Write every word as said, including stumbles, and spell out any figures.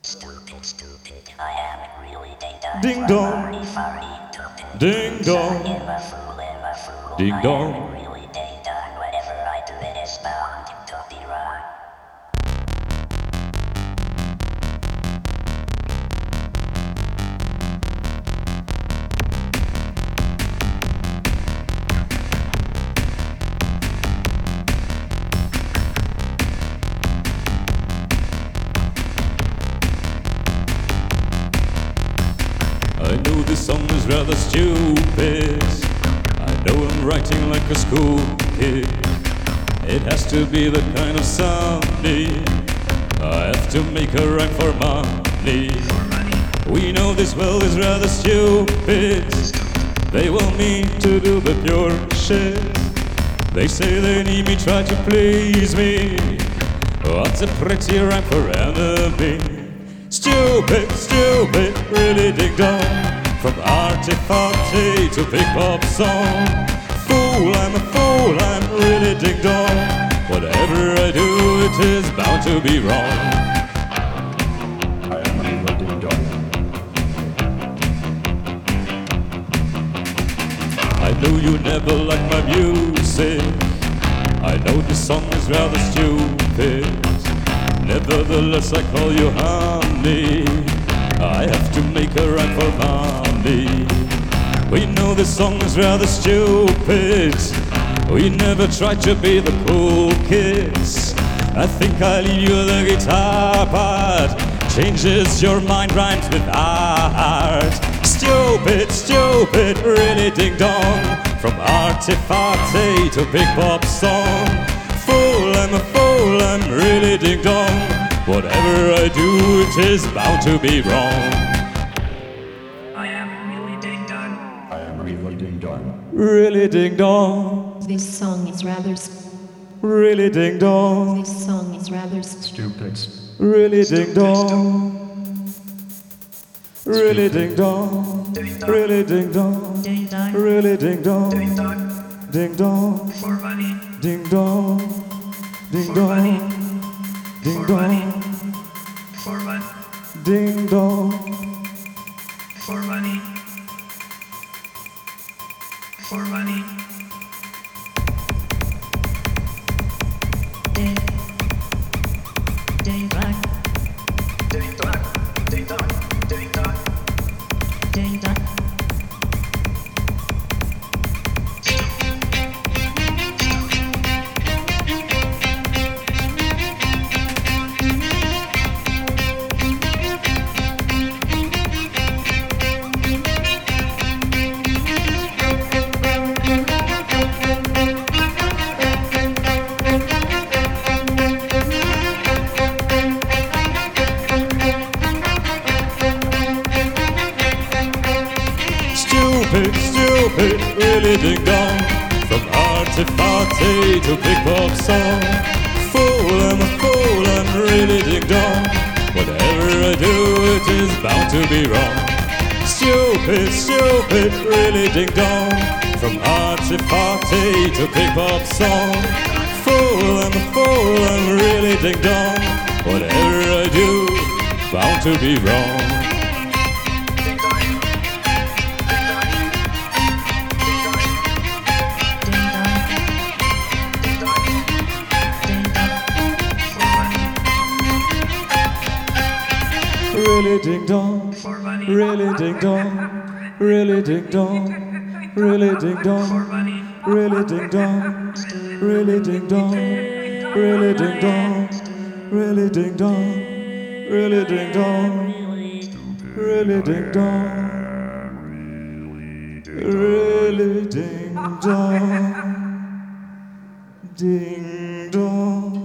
Stupid, stupid, I am really ding dong. Ding dong. Furry, furry, stupid. Ding dong. I am a fool, am a fool. Ding I dong. am really ding dong. Whatever I do, it is bound to be wrong. I know this song is rather stupid. I know I'm writing like a school kid. It has to be the kind of sounding I have to make a rhyme for money. We know this world is rather stupid. They want me to do the pure shit. They say they need me, try to please me. What's a pretty rhyme for enemy? Stupid, stupid, really ding dong. From arty-farty to big pop song. Fool, I'm a fool, I'm really ding dong. Whatever I do, it is bound to be wrong. I am really ding dong. I know you never like my music. I know this song is rather stupid. Nevertheless, I call you honey. I have to make a rhyme for money. We know this song is rather stupid. We never tried to be the cool kids. I think I'll leave you the guitar part. Changes your mind, rhymes with art. Stupid, stupid, really ding dong. From arty-farty to big pop song. Fool, I'm a fool, I'm really ding dong. Whatever I do, it is bound to be wrong. I am really ding dong. I am really ding dong. Really ding dong, This song is rather s- really ding dong, this song is rather s- Stupid. really ding dong, really ding dong, really ding dong, Ding dong. really ding dong, Ding dong. ding dong, For money. ding dong, ding For dong, money. ding For money. dong, For money. ding dong. For money. For money. Ding. Ding dong. Ding dong. Ding dong. Ding dong. Ding dong. Stupid, stupid, really ding dong. From arty-farty to big pop song. Fool, I'm a fool, I'm really ding dong. Whatever I do, it is bound to be wrong. Stupid, stupid, really ding dong. From arty-farty to big pop song. Fool, I'm a fool, I'm really ding dong. Whatever I do, bound to be wrong. Really ding dong, really ding dong, really ding dong, really ding dong, really ding dong, really ding dong, really ding dong, really ding dong, really ding dong, really ding dong, really ding dong, ding dong.